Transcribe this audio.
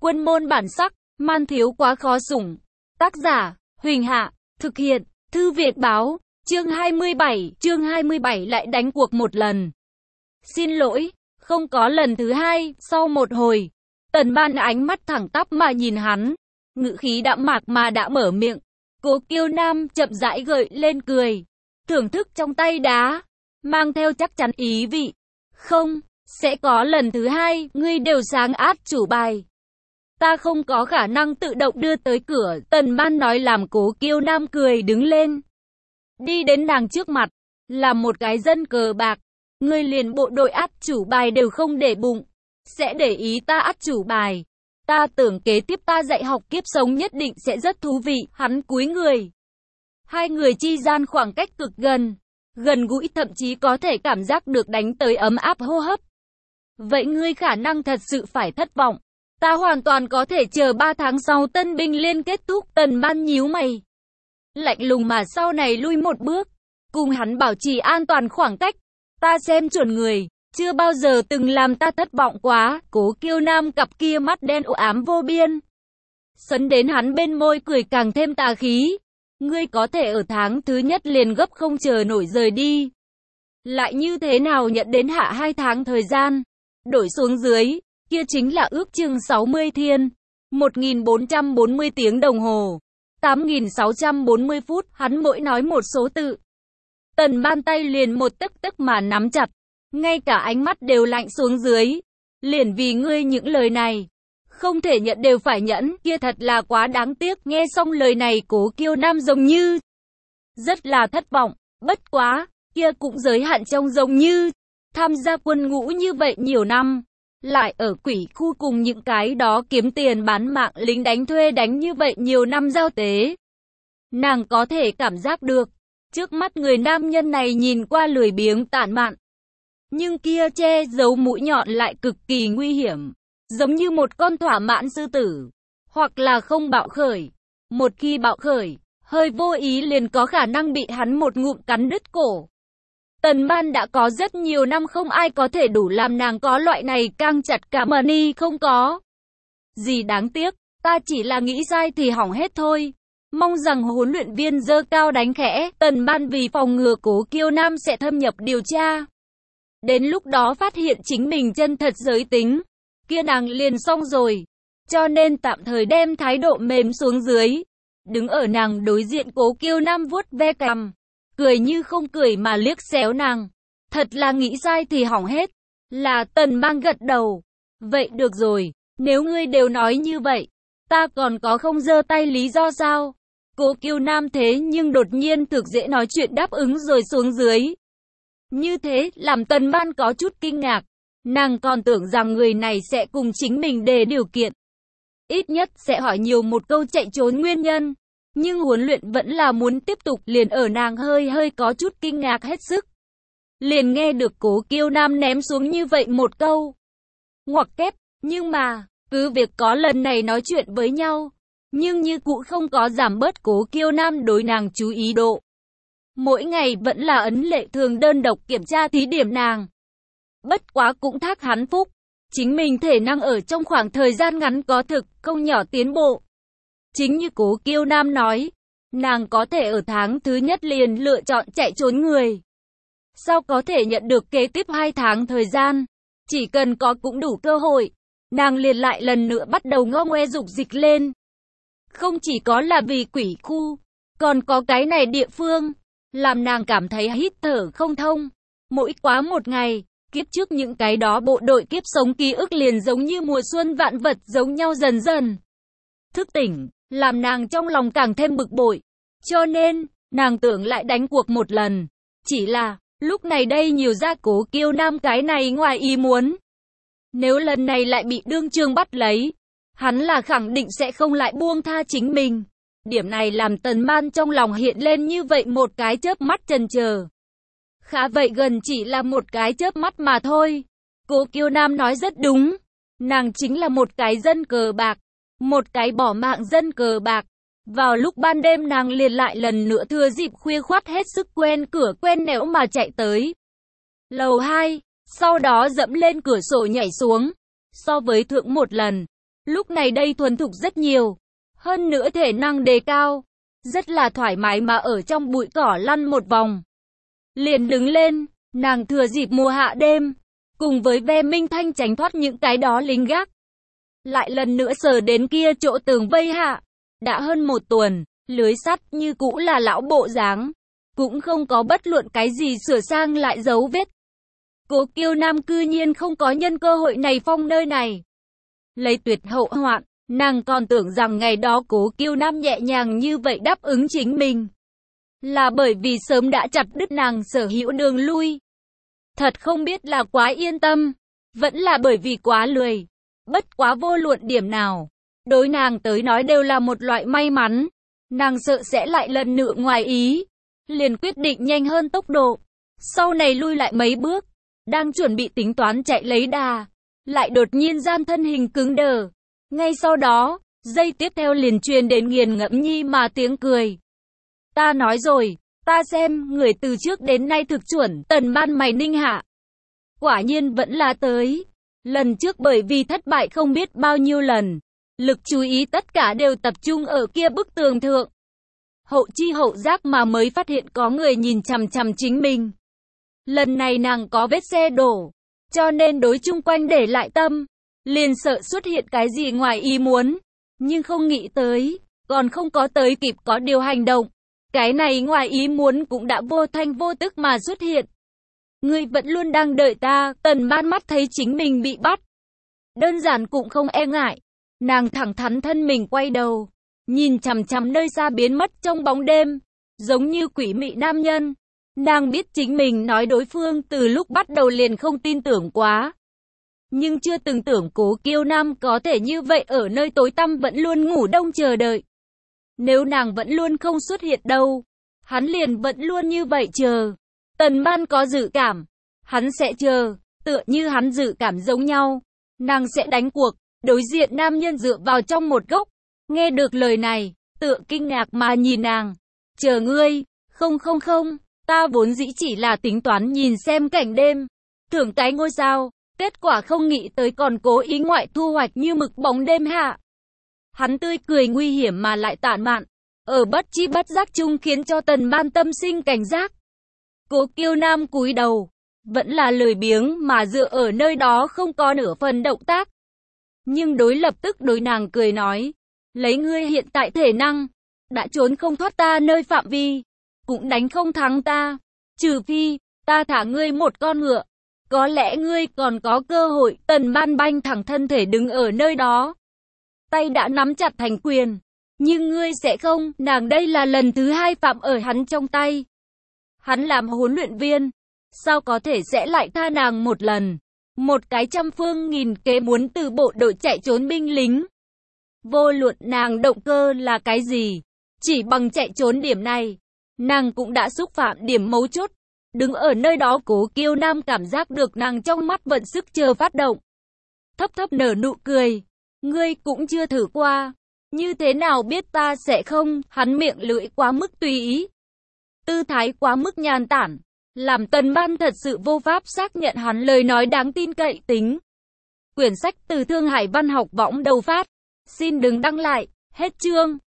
Quân môn bản sắc, man thiếu quá khó sủng. Tác giả, Huỳnh Hạ, thực hiện, Thư Viện Báo, chương 27 lại đánh cuộc một lần. Xin lỗi, không có lần thứ hai. Sau một hồi, Tần Ban ánh mắt thẳng tắp mà nhìn hắn, ngữ khí đạm mạc mà đã mở miệng. Cố Kiêu Nam chậm rãi gợi lên cười, thưởng thức trong tay đá, mang theo chắc chắn ý vị. Không, sẽ có lần thứ hai, ngươi đều sáng át chủ bài. Ta không có khả năng tự động đưa tới cửa, Tần Ban nói làm Cố Kiêu Nam cười đứng lên. Đi đến nàng trước mặt, là một cái dân cờ bạc, ngươi liền bộ đội át chủ bài đều không để bụng, sẽ để ý ta át chủ bài. Ta tưởng kế tiếp ta dạy học kiếp sống nhất định sẽ rất thú vị, hắn cúi người. Hai người chi gian khoảng cách cực gần, gần gũi thậm chí có thể cảm giác được đánh tới ấm áp hô hấp. Vậy ngươi khả năng thật sự phải thất vọng. Ta hoàn toàn có thể chờ 3 tháng sau tân binh liên kết thúc. Tần Ban nhíu mày, lạnh lùng mà sau này lui một bước, cùng hắn bảo trì an toàn khoảng cách. Ta xem chuẩn người, chưa bao giờ từng làm ta thất vọng quá. Cố Kiêu Nam cặp kia mắt đen u ám vô biên, sấn đến hắn bên môi cười càng thêm tà khí. Ngươi có thể ở tháng thứ nhất liền gấp không chờ nổi rời đi, lại như thế nào nhận đến hạ 2 tháng thời gian, đổi xuống dưới, kia chính là ước chừng 60 thiên, 1440 tiếng đồng hồ, 8640 phút, hắn mỗi nói một số tự. Tần Ban tay liền một tức tức mà nắm chặt, ngay cả ánh mắt đều lạnh xuống dưới. Liền vì ngươi những lời này, không thể nhận đều phải nhẫn, kia thật là quá đáng tiếc. Nghe xong lời này Cố Kiêu Nam giống như rất là thất vọng, bất quá, kia cũng giới hạn trong giống như tham gia quân ngũ như vậy nhiều năm, lại ở quỷ khu cùng những cái đó kiếm tiền bán mạng lính đánh thuê đánh như vậy nhiều năm giao tế. Nàng có thể cảm giác được, trước mắt người nam nhân này nhìn qua lười biếng tản mạn, nhưng kia che giấu mũi nhọn lại cực kỳ nguy hiểm, giống như một con thỏa mãn sư tử, hoặc là không bạo khởi. Một khi bạo khởi, hơi vô ý liền có khả năng bị hắn một ngụm cắn đứt cổ. Tần Ban đã có rất nhiều năm không ai có thể đủ làm nàng có loại này căng chặt cả mani không có gì đáng tiếc, ta chỉ là nghĩ sai thì hỏng hết thôi. Mong rằng huấn luyện viên giơ cao đánh khẽ. Tần Ban vì phòng ngừa Cố Kiêu Nam sẽ thâm nhập điều tra, đến lúc đó phát hiện chính mình chân thật giới tính, kia nàng liền xong rồi. Cho nên tạm thời đem thái độ mềm xuống dưới, đứng ở nàng đối diện. Cố Kiêu Nam vuốt ve cằm, cười như không cười mà liếc xéo nàng. Thật là nghĩ sai thì hỏng hết. Là Tần Ban gật đầu. Vậy được rồi, nếu ngươi đều nói như vậy, ta còn có không giơ tay lý do sao? Cố Kiêu Nam thế nhưng đột nhiên thực dễ nói chuyện đáp ứng rồi xuống dưới. Như thế làm Tần Ban có chút kinh ngạc. Nàng còn tưởng rằng người này sẽ cùng chính mình đề điều kiện, ít nhất sẽ hỏi nhiều một câu chạy trốn nguyên nhân. Nhưng huấn luyện vẫn là muốn tiếp tục. Liền ở nàng hơi có chút kinh ngạc hết sức, liền nghe được Cố Kiêu Nam ném xuống như vậy một câu ngoặc kép. Nhưng mà, cứ việc có lần này nói chuyện với nhau, nhưng như cũ không có giảm bớt Cố Kiêu Nam đối nàng chú ý độ. Mỗi ngày vẫn là ấn lệ thường đơn độc kiểm tra thí điểm nàng. Bất quá cũng thác hắn phúc, chính mình thể năng ở trong khoảng thời gian ngắn có thực không nhỏ tiến bộ. Chính như Cố Kiêu Nam nói, nàng có thể ở tháng thứ nhất liền lựa chọn chạy trốn người. Sao có thể nhận được kế tiếp 2 tháng thời gian? Chỉ cần có cũng đủ cơ hội, nàng liền lại lần nữa bắt đầu ngao ngoe dục dịch lên. Không chỉ có là vì quỷ khu, còn có cái này địa phương, làm nàng cảm thấy hít thở không thông. Mỗi quá một ngày, kiếp trước những cái đó bộ đội kiếp sống ký ức liền giống như mùa xuân vạn vật giống nhau dần dần thức tỉnh, làm nàng trong lòng càng thêm bực bội. Cho nên, nàng tưởng lại đánh cuộc một lần. Chỉ là, lúc này đây nhiều ra Cố Kiêu Nam cái này ngoài ý muốn. Nếu lần này lại bị đương trường bắt lấy, hắn là khẳng định sẽ không lại buông tha chính mình. Điểm này làm Tần Ban trong lòng hiện lên như vậy một cái chớp mắt chần chờ. Khá vậy gần chỉ là một cái chớp mắt mà thôi. Cố Kiêu Nam nói rất đúng. Nàng chính là một cái dân cờ bạc, một cái bỏ mạng dân cờ bạc. Vào lúc ban đêm nàng liền lại lần nữa thừa dịp khuya khoắt hết sức quen cửa quen nẻo mà chạy tới lầu 2, sau đó dẫm lên cửa sổ nhảy xuống. So với thượng một lần, lúc này đây thuần thục rất nhiều. Hơn nữa thể năng đề cao, rất là thoải mái mà ở trong bụi cỏ lăn một vòng. Liền đứng lên, nàng thừa dịp mùa hạ đêm, cùng với Ve Minh Thanh tránh thoát những cái đó lính gác. Lại lần nữa sờ đến kia chỗ tường vây hạ. Đã hơn 1 tuần, lưới sắt như cũ là lão bộ dáng, cũng không có bất luận cái gì sửa sang lại dấu vết. Cố Kiêu Nam cư nhiên không có nhân cơ hội này phong nơi này. Lấy tuyệt hậu hoạn, nàng còn tưởng rằng ngày đó Cố Kiêu Nam nhẹ nhàng như vậy đáp ứng chính mình, là bởi vì sớm đã chặt đứt nàng sở hữu đường lui. Thật không biết là quá yên tâm, vẫn là bởi vì quá lười. Bất quá vô luận điểm nào, đối nàng tới nói đều là một loại may mắn. Nàng sợ sẽ lại lần nữa ngoài ý, liền quyết định nhanh hơn tốc độ. Sau này lui lại mấy bước, đang chuẩn bị tính toán chạy lấy đà, lại đột nhiên gian thân hình cứng đờ. Ngay sau đó, giây tiếp theo liền truyền đến nghiền ngẫm nhi mà tiếng cười. Ta nói rồi, ta xem, người từ trước đến nay thực chuẩn, Tần ban mày ninh hạ. Quả nhiên vẫn là tới. Lần trước bởi vì thất bại không biết bao nhiêu lần, lực chú ý tất cả đều tập trung ở kia bức tường thượng. Hậu chi hậu giác mà mới phát hiện có người nhìn chằm chằm chính mình. Lần này nàng có vết xe đổ, cho nên đối chung quanh để lại tâm, liền sợ xuất hiện cái gì ngoài ý muốn, nhưng không nghĩ tới, còn không có tới kịp có điều hành động. Cái này ngoài ý muốn cũng đã vô thanh vô tức mà xuất hiện. Ngươi vẫn luôn đang đợi ta, Tần ban mắt thấy chính mình bị bắt. Đơn giản cũng không e ngại. Nàng thẳng thắn thân mình quay đầu, nhìn chằm chằm nơi xa biến mất trong bóng đêm, giống như quỷ mị nam nhân. Nàng biết chính mình nói đối phương từ lúc bắt đầu liền không tin tưởng quá. Nhưng chưa từng tưởng Cố Kiêu Nam có thể như vậy ở nơi tối tăm vẫn luôn ngủ đông chờ đợi. Nếu nàng vẫn luôn không xuất hiện đâu, hắn liền vẫn luôn như vậy chờ. Tần ban có dự cảm, hắn sẽ chờ, tựa như hắn dự cảm giống nhau. Nàng sẽ đánh cuộc, đối diện nam nhân dựa vào trong một góc. Nghe được lời này, tựa kinh ngạc mà nhìn nàng. Chờ ngươi, không, ta vốn dĩ chỉ là tính toán nhìn xem cảnh đêm, thưởng cái ngôi sao, kết quả không nghĩ tới còn cố ý ngoại thu hoạch như mực bóng đêm hạ. Hắn tươi cười nguy hiểm mà lại tản mạn, ở bất chi bất giác chung khiến cho Tần ban tâm sinh cảnh giác. Cố Kiêu Nam cúi đầu, vẫn là lười biếng mà dựa ở nơi đó không có nửa phần động tác. Nhưng lập tức đối nàng cười nói, lấy ngươi hiện tại thể năng, đã trốn không thoát ta nơi phạm vi, cũng đánh không thắng ta, trừ phi, ta thả ngươi một con ngựa, có lẽ ngươi còn có cơ hội. Tần ban banh thẳng thân thể đứng ở nơi đó, tay đã nắm chặt thành quyền, nhưng ngươi sẽ không, nàng đây là lần thứ 2 phạm ở hắn trong tay. Hắn làm huấn luyện viên, sao có thể sẽ lại tha nàng một lần? Một cái trăm phương nghìn kế muốn từ bộ đội chạy trốn binh lính. Vô luận nàng động cơ là cái gì, chỉ bằng chạy trốn điểm này, nàng cũng đã xúc phạm điểm mấu chốt. Đứng ở nơi đó Cố Kiêu Nam cảm giác được nàng trong mắt vận sức chờ phát động. Thấp nở nụ cười, ngươi cũng chưa thử qua, như thế nào biết ta sẽ không? Hắn miệng lưỡi quá mức tùy ý, tư thái quá mức nhàn tản, làm Tần ban thật sự vô pháp xác nhận hắn lời nói đáng tin cậy tính. Quyển sách từ Thương Hải Văn học võng đầu phát. Xin đừng đăng lại. Hết chương.